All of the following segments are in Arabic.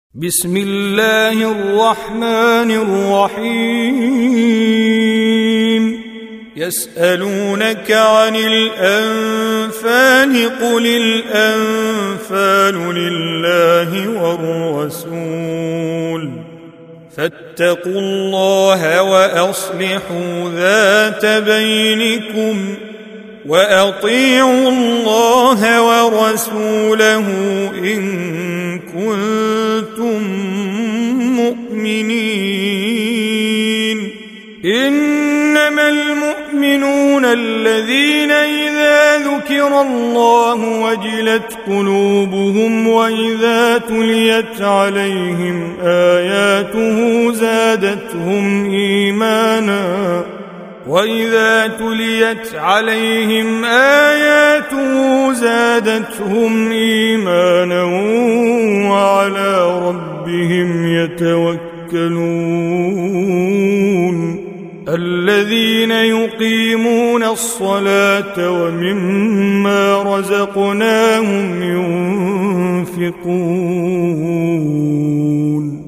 بسم الله الرحمن الرحيم يسألونك عن الأنفال قل الأنفال لله والرسول فاتقوا الله وأصلحوا ذات بينكم وأطيعوا الله ورسوله إن كنتم مؤمنين إنما المؤمنون الذين إذا ذكر الله وجلت قلوبهم وإذا تليت عليهم آياته زادتهم إيمانا وعلى ربهم يتوكلون الذين يقيمون الصلاة ومما رزقناهم ينفقون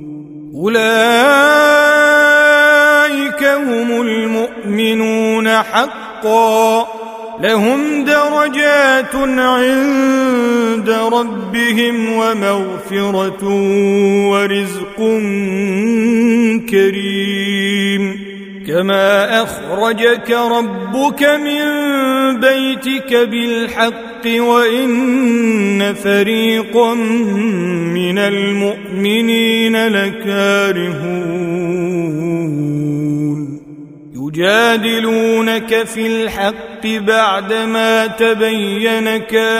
أولئك هم المؤمنون حقا لهم درجات عند ربهم ومغفرة ورزق كريم كما أخرجك ربك من بيتك بالحق وإن فريقا من المؤمنين لكارهون يجادلونك في الحق بعدما تبين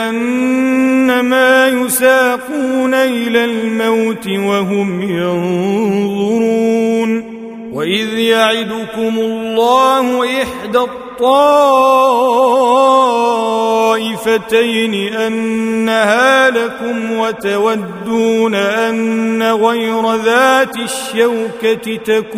كأنما يساقون إلى الموت وهم ينظرون وإذ يعدكم الله إحدى الطائفتين أنها لكم وتودون أن غير ذات الشوكة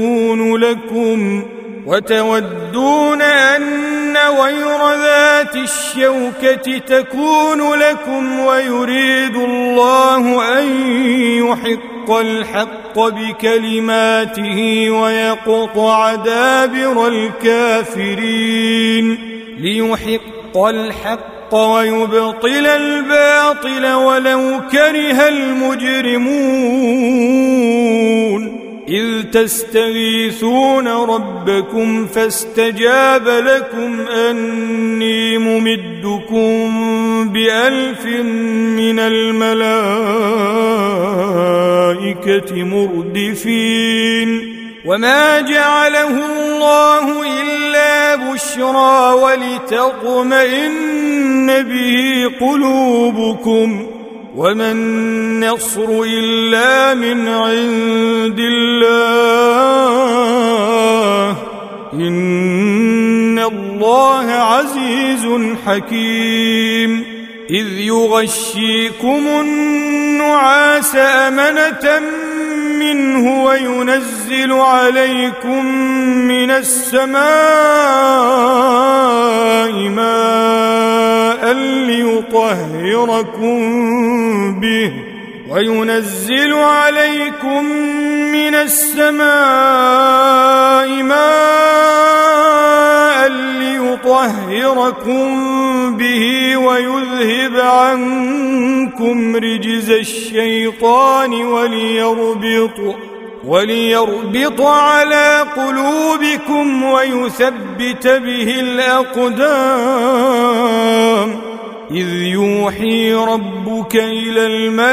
تكون لكم ويريد الله أن يحق الحق بكلماته ويقطع دابر الكافرين ليحق الحق ويبطل الباطل ولو كره المجرمون إذ تستغيثون ربكم فاستجاب لكم أني ممدكم ب1000 من الملائكة مردفين وما جعله الله إلا بشرى ولتطمئن به قلوبكم وما النصر إلا من عند الله إن الله عزيز حكيم إذ يغشيكم النعاس أمنة منه وينزل عليكم من السماء ماء ليطهركم به ويذهب عنكم رجز الشيطان وليربط على قلوبكم ويثبت به الأقدام إذ يوحي ربك إلى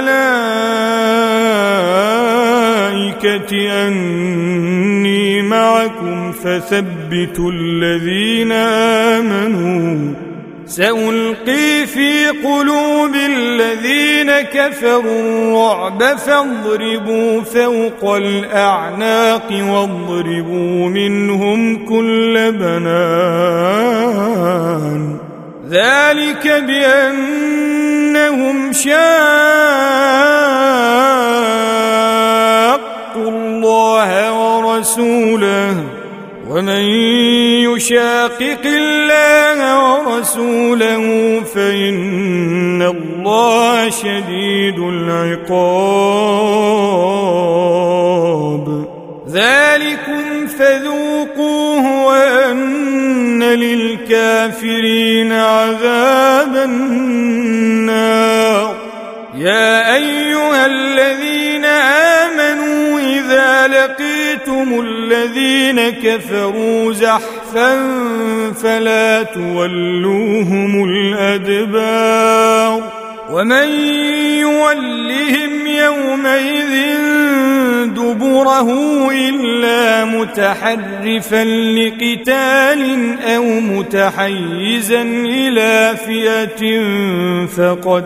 الملائكة أني معكم فثبتوا الذين آمنوا سألقي في قلوب الذين كفروا الرعب فاضربوا فوق الأعناق واضربوا منهم كل بنان ذلك بأنهم شاقوا الله ورسوله ومن يشاقق الله ورسوله فإن الله الله شديد العقاب. ذلكم فذوقوه وأن للكافرين عذاب النار. يا أيها الذين آمنوا إذا لقيتم الذين كفروا زحفا فلا تولوهم الأدبار ومن يولهم يومئذ دبره إلا متحرفا لقتال أو متحيزا إلى فئة فقد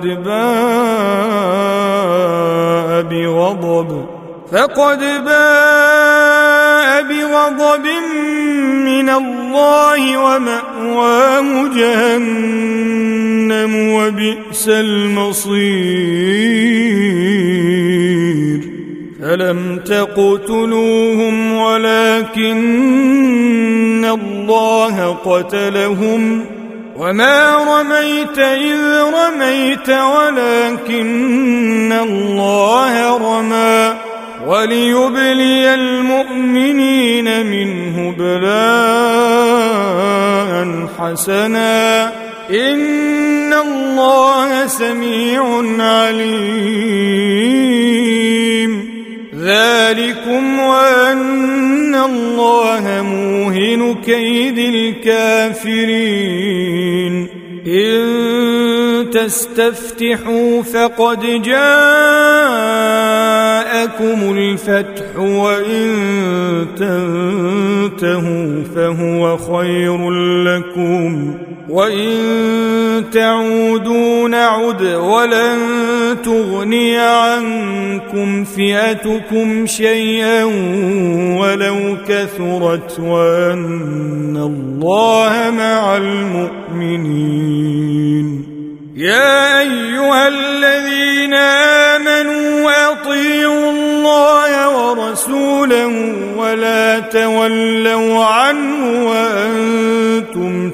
باء بغضب من الله ومأواه جهنم وبئس المصير. فلم تقتلوهم ولكن الله قتلهم وما رميت إذ رميت ولكن الله رمى وليبلي المؤمنين منه بلاء حسنا إن الله سميع عليم. ذلكم وأن الله موهن كيد الكافرين. إن تستفتحوا فقد جاءكم الفتح وإن تنتهوا فهو خير لكم وإن تعودوا نعد ولن تغني عنكم فئتكم شيئا ولو كثرت وأن الله مع المؤمنين. يا أيها الذين آمنوا أطيعوا الله ورسوله ولا تولوا عنه وأنتم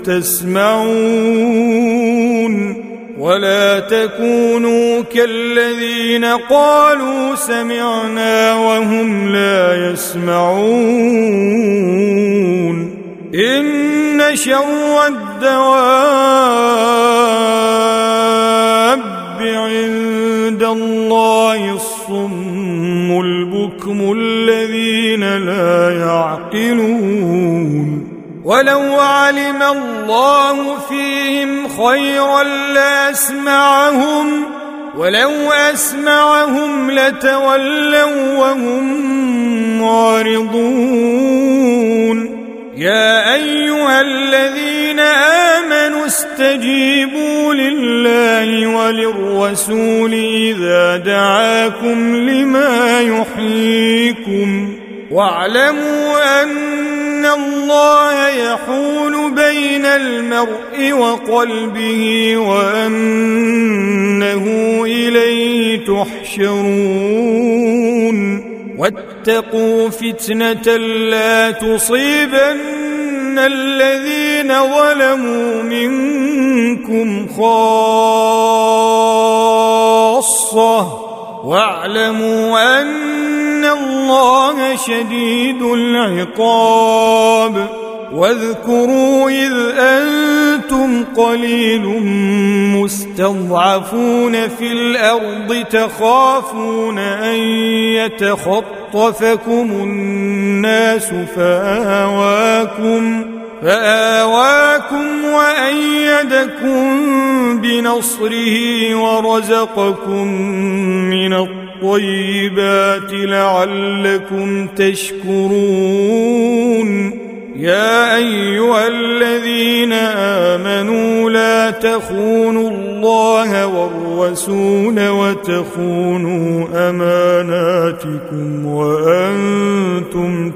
تسمعون ولا تكونوا كالذين قالوا سمعنا وهم لا يسمعون. إن شر الدواب عند الله الصم البكم الذين لا يعقلون. ولو علم الله فيهم خيرا لأسمعهم ولو أسمعهم لتولوا وهم معرضون. يا أيها الذين آمنوا استجيبوا لله وللرسول إذا دعاكم لما يحييكم واعلموا أن الله يحول بين المرء وقلبه وأنه إليه تحشرون. واتقوا فتنة لا تصيبن الذين ظلموا منكم خاصة واعلموا أن الله شديد العقاب. واذكروا إذ أنتم قليل مستضعفون في الأرض تخافون أن يتخطفكم الناس فآواكم وأيدكم بنصره ورزقكم من الطيبات لعلكم تشكرون. يا أيها الذين آمنوا لا تخونوا الله والرسول وتخونوا أماناتكم وأنتم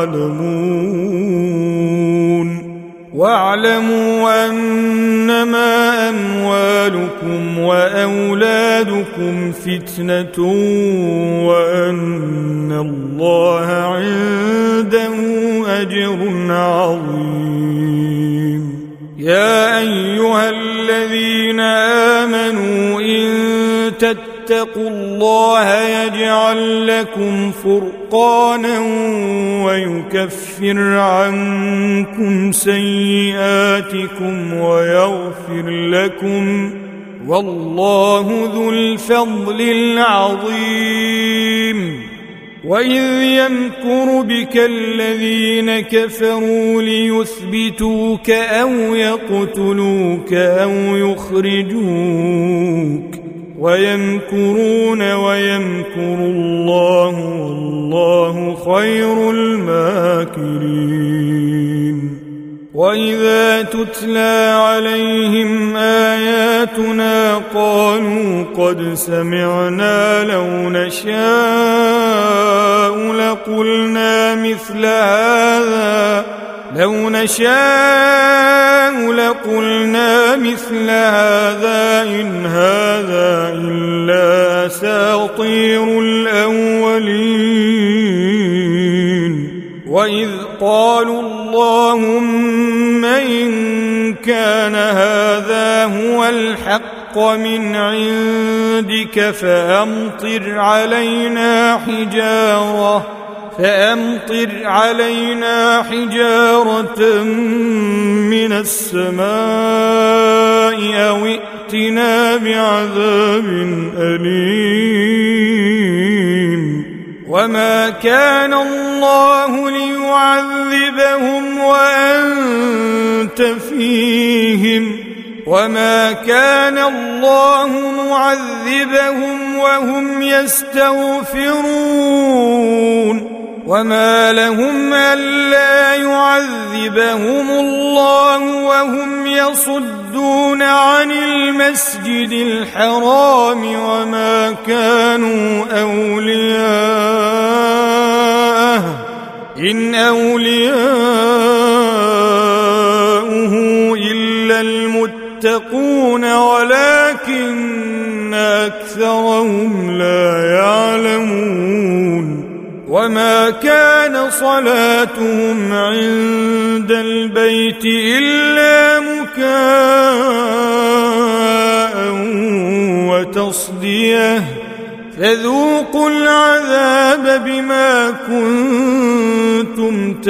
تعلمون. واعلموا أنما أموالكم وأولادكم فتنة وأن الله عنده أجر عظيم. يا أيها الذين آمنوا إن تتقوا الله يجعل لكم فرقانا ويكفر عنكم سيئاتكم ويغفر لكم، والله ذو الفضل العظيم. وإذ يمكر بك الذين كفروا ليثبتوك أو يقتلوك أو يخرجوك ويمكرون ويمكر الله والله خير الماكرين. وإذا تتلى عليهم آياتنا قالوا قد سمعنا لو نشاء لقلنا مثل هذا إن هذا إلا أساطير الأولين. وإذ قالوا اللهم إن كان هذا هو الحق من عندك فأمطر علينا حجارة من السماء أو ائتنا بعذاب أليم. وما كان الله ليعذبهم وأنت فيهم وما كان الله معذبهم وهم يستغفرون. وما لهم ألا يعذبهم الله وهم يصدون عن المسجد الحرام وما كانوا أولياءه إن أولياؤه إلا المتقون ولكن أكثرهم لا يعلمون. وما كان صلاتهم عند البيت إلا مكاء وتصدية فذوقوا العذاب بما كنتم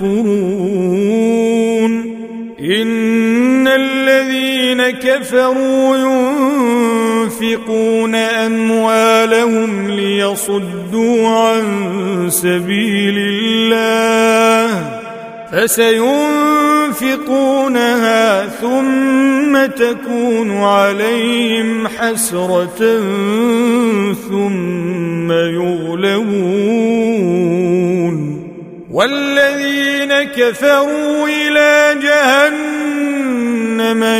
تكفرون. إن الذين كفروا ينفقون أموالهم ليصدوا عن سبيل الله فسينفقونها ثم تكون عليهم حسرة ثم يغلبون. والذين كفروا إلى جهنم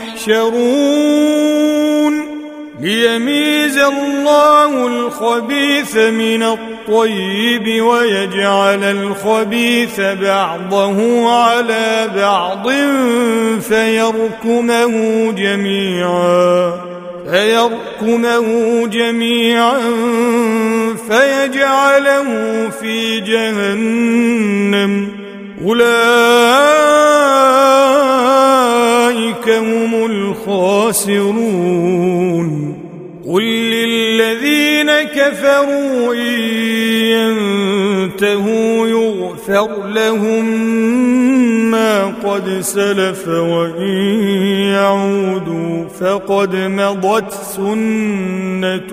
يحشرون ليميز الله الخبيث من الطيب ويجعل الخبيث بعضه على بعض فيركمه جميعا فيجعله في جهنم أولئك هم الخاسرون. قل للذين كفروا إن ينتهوا يغفر لهم ما قد سلف وإن يعودوا فقد مضت سنة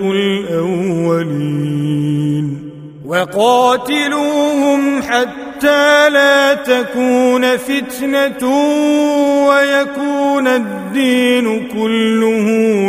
الأولين. وقاتلوهم حتى لا تكون فتنة ويكون الدين كله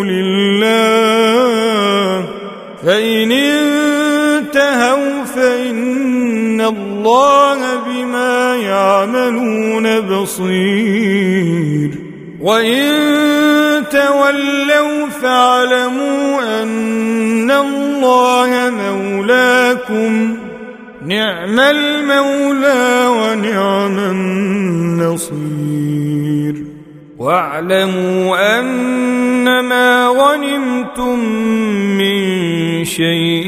لله فإن انتهوا فإن الله بما يعملون بصير. وإن تولوا فاعلموا أن الله مولاكم نعم المولى ونعم النصير. واعلموا أنما غنمتم من شيء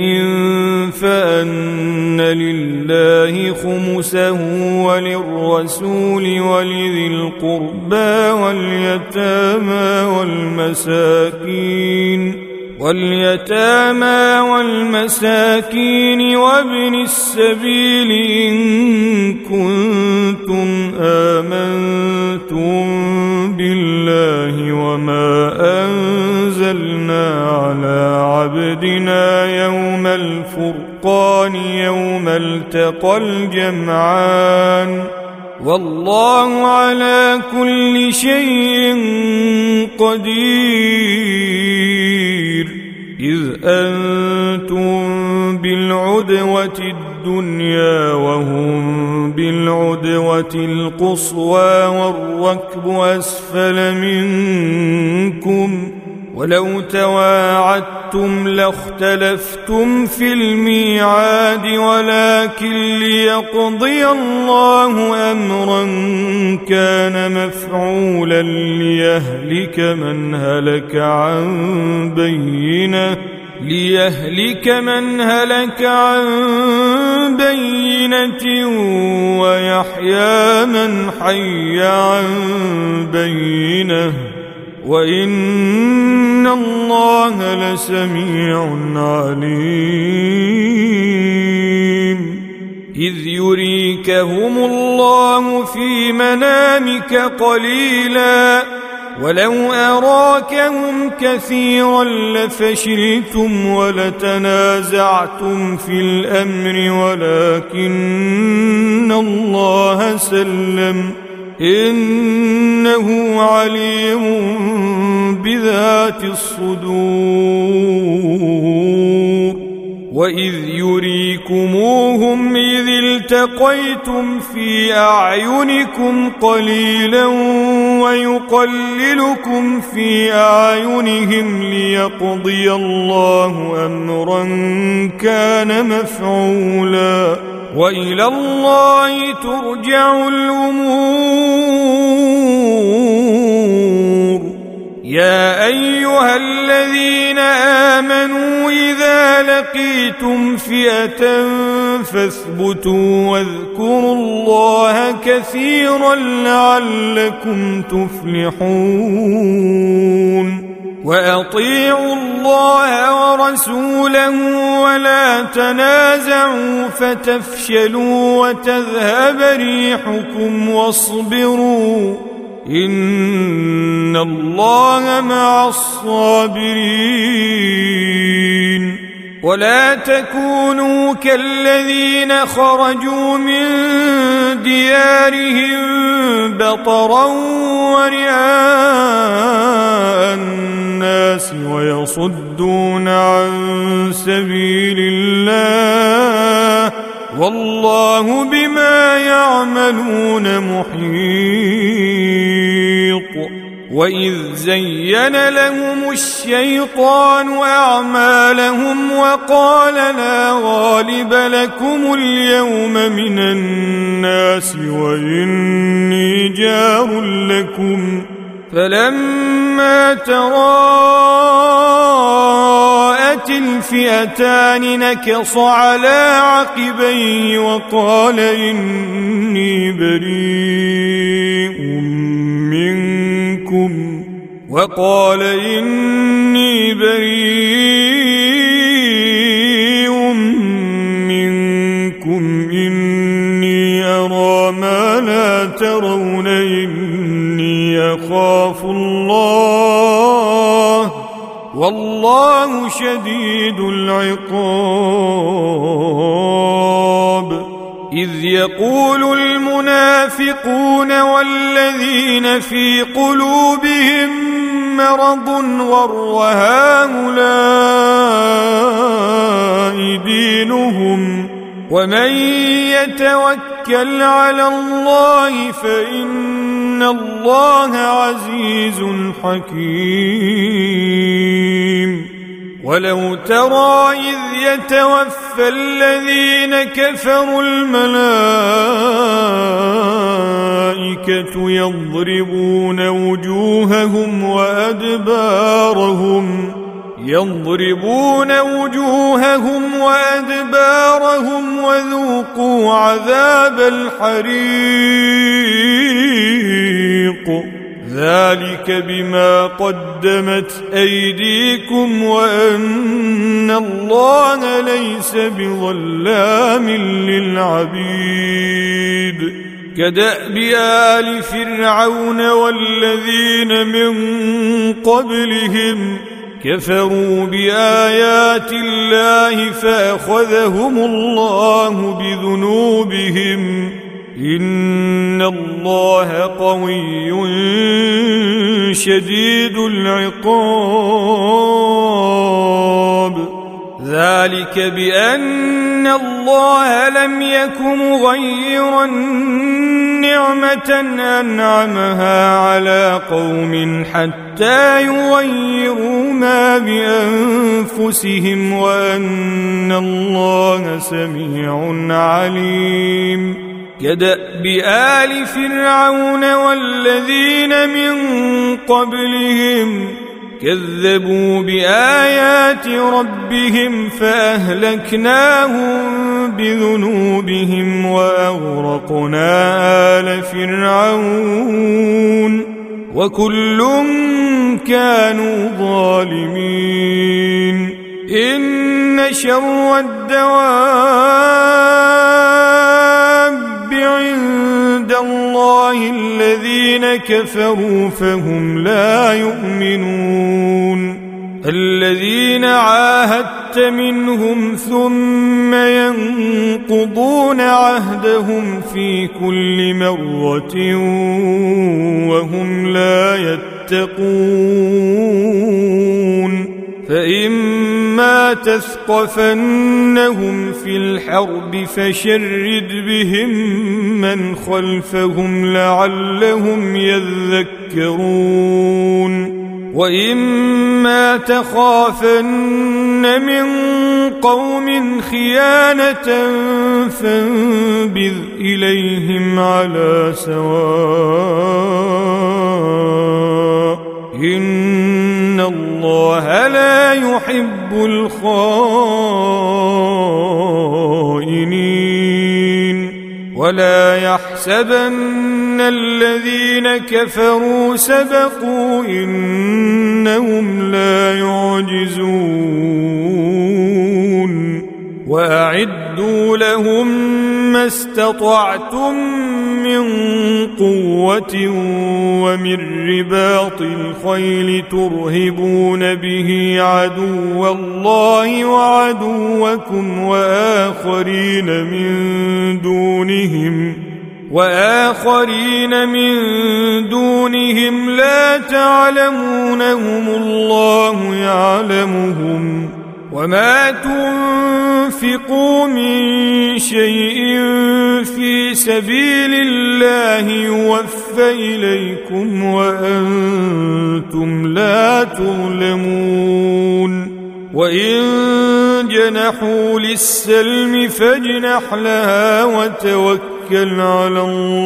فأن لله خمسه وللرسول ولذي القربى واليتامى والمساكين واليتامى والمساكين وابن السبيل إن كنتم آمنتم بالله وما أنزلنا على عبدنا يوم الفرقان يوم التقى الجمعان والله على كل شيء قدير إذ أنتم بالعدوة الدنيا وهم بالعدوة القصوى والركب أسفل منكم ولو تواعدتم لاختلفتم في الميعاد ولكن ليقضي الله أمرا كان مفعولا ليهلك من هلك عن بينة ويحيى من حي عن بينة وإن الله لسميع عليم إذ يريكهم الله في منامك قليلا ولو أراكهم كثيرا لفشلتم ولتنازعتم في الأمر ولكن الله سلم إنه عليم بذات الصدور وإذ يريكموهم إذ التقيتم في أعينكم قليلا ويقللكم في أعينهم ليقضي الله أمرا كان مفعولا وإلى الله ترجع الأمور يا أيها الذين آمنوا إذا لقيتم فئة فاثبتوا واذكروا الله كثيرا لعلكم تفلحون وأطيعوا الله ورسوله ولا تنازعوا فتفشلوا وتذهب ريحكم واصبروا إن الله مع الصابرين ولا تكونوا كالذين خرجوا من ديارهم بطرا ورئاء الناس ويصدون عن سبيل الله والله بما يعملون محيط وإذ زين لهم الشيطان أعمالهم وقال لا غالب لكم اليوم من الناس وإني جار لكم فلما تراءت الفئتان نكص على عقبيه وقال إني بريء منكم إني أرى ما لا ترون إني أخاف الله والله شديد العقاب إذ يقول المنافقون والذين في قلوبهم مرض غر هؤلاء دينهم ومن يتوكل على الله فإن الله عزيز حكيم ولو ترى إذ يتوفى الذين كفروا الملائكة يضربون وجوههم وأدبارهم وذوقوا عذاب الحريق ذلك بما قدمت أيديكم وأن الله ليس بظلام للعبيد كدأب آل فرعون والذين من قبلهم كفروا بآيات الله فأخذهم الله بذنوبهم إن الله قوي شديد العقاب ذلك بأن الله لم يك مغيرا نعمة أنعمها على قوم حتى يغيروا ما بأنفسهم وأن الله سميع عليم كدأب آل فرعون والذين من قبلهم كذبوا بآيات ربهم فأهلكناهم بذنوبهم وأغرقنا آل فرعون وكل كانوا ظالمين إن شر الدواب عند الله الذين كفروا فهم لا يؤمنون الذين عاهدت منهم ثم ينقضون عهدهم في كل مرة وهم لا يتقون فإما تثقفنهم في الحرب فشرد بهم من خلفهم لعلهم يذكرون وإما تخافن من قوم خيانة فانبذ إليهم على سواء إن الله لا يحب الخائنين ولا يحسبن الذين كفروا سبقوا إنهم لا يعجزون وأعدوا لهم ما استطعتم من قوة ومن رباط الخيل ترهبون به عدو الله وعدوكم وآخرين من دونهم لا تعلمونهم الله يعلمهم وما تنفقوا من شيء في سبيل الله يوفى إليكم وأنتم لا تظلمون وإن جنحوا للسلم فاجنح لها وتوكل على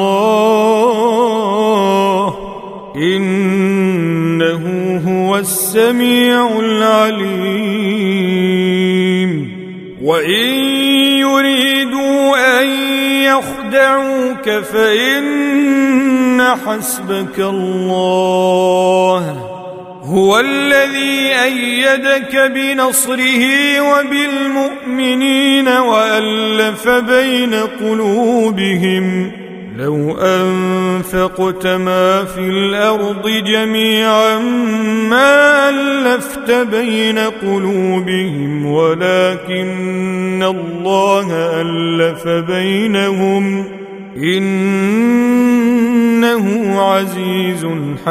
الله إنه هو السميع العليم وإن يريدوا أن يخدعوك فإن حسبك الله هو الذي أيدك بنصره وبالمؤمنين وألف بين قلوبهم لو أنفقت ما في الأرض جميعا ما ألفت بين قلوبهم ولكن الله ألف بينهم إنه عزيز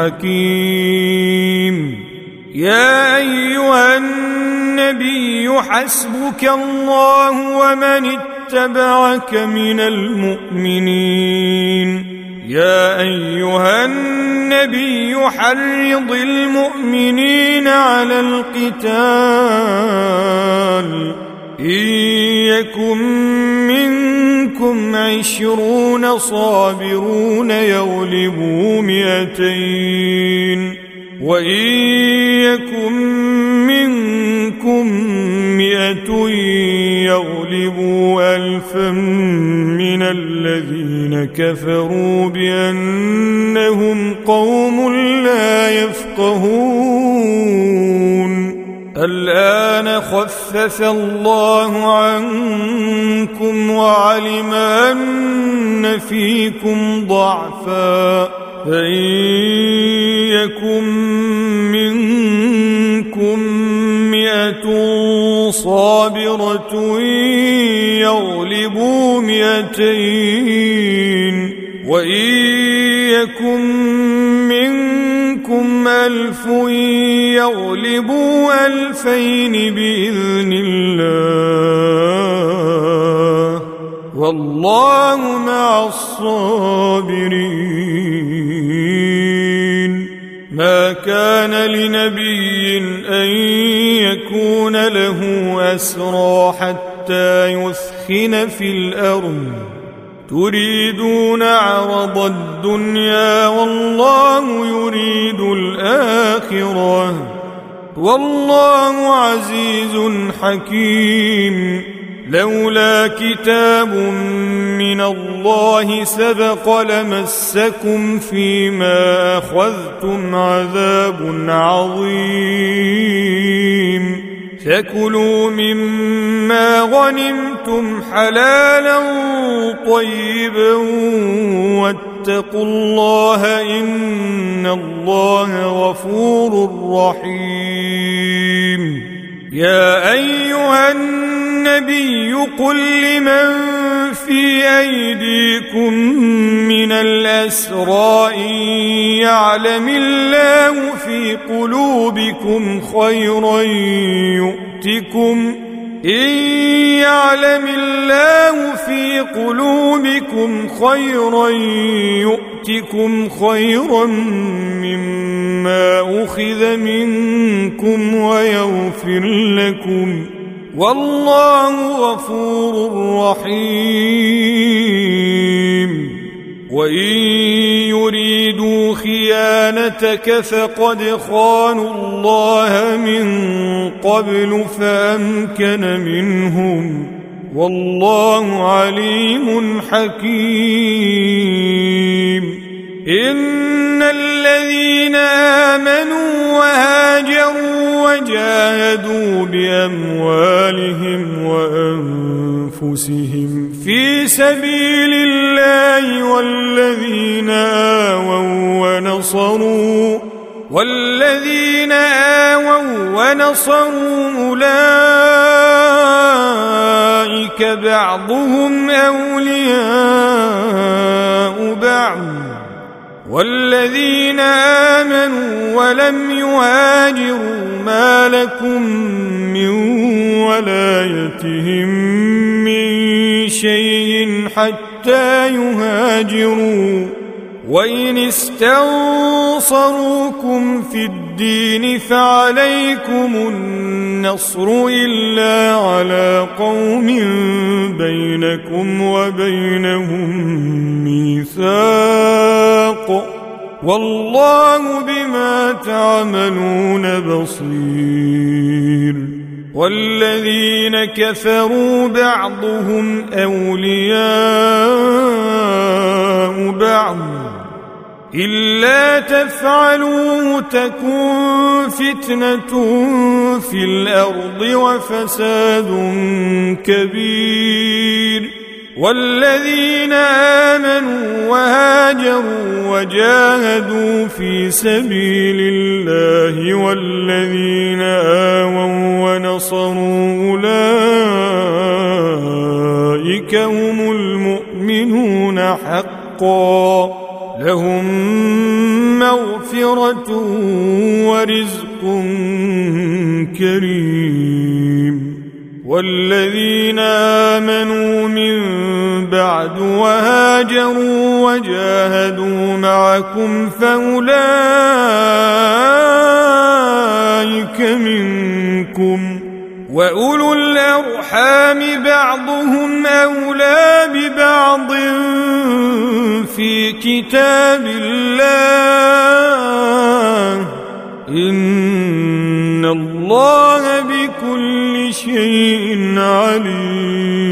حكيم يا أيها النبي حسبك الله ومن اتبعك من المؤمنين يا أيها النبي حرض المؤمنين على القتال إن يكن منكم 20 صابرون يغلبوا 200 وإن يكن منكم 100 يغلبوا 1000 من الذين كفروا بأنهم قوم خفف الله عنكم وعلم أن فيكم ضعفا فإن يكن منكم 100 صابرة يغلبوا 200 وإن يكن منكم 1000 يغلبوا 2000 بإذن الله والله مع الصابرين. ما كان لنبي أن يكون له أسرى حتى يثخن في الأرض تريدون عرض الدنيا والله يريد الآخرة والله عزيز حكيم. لولا كتاب من الله سبق لمسكم فيما أخذتم عذاب عظيم. فكلوا مما غنمتم حلالا طيبا واتقوا الله إن الله غفور رحيم. يا أيها النبي قل لمن في أيديكم من الأسرى إن يعلم الله في قلوبكم خيرا يؤتكم خيرا مما أخذ منكم ويغفر لكم والله غفور رحيم. وإن يريدوا خيانتك فقد خانوا الله من قبل فأمكن منهم والله عليم حكيم. إن الذين آمنوا وهاجروا وجاهدوا بأموالهم وأنفسهم في سبيل الله والذين آووا ونصروا أولئك بعضهم أولياء بعض والذين آمنوا ولم يهاجروا ما لكم من ولايتهم من شيء حتى يهاجروا وإن استنصروكم في الدين فعليكم النصر إلا على قوم بينكم وبينهم ميثاق والله بما تعملون بصير. والذين كفروا بعضهم أولياء بعض إلا تفعلوه تكن فتنة في الأرض وفساد كبير. والذين آمنوا وهاجروا وجاهدوا في سبيل الله والذين آووا ونصروا أولئك هم المؤمنون حقا لهم مغفرة ورزق كريم. والذين آمنوا من بعد وهاجروا وجاهدوا معكم فأولئك منكم وأولو الأرحام بعضهم أولى ببعض في كتاب الله إن الله بكل شيء عليم.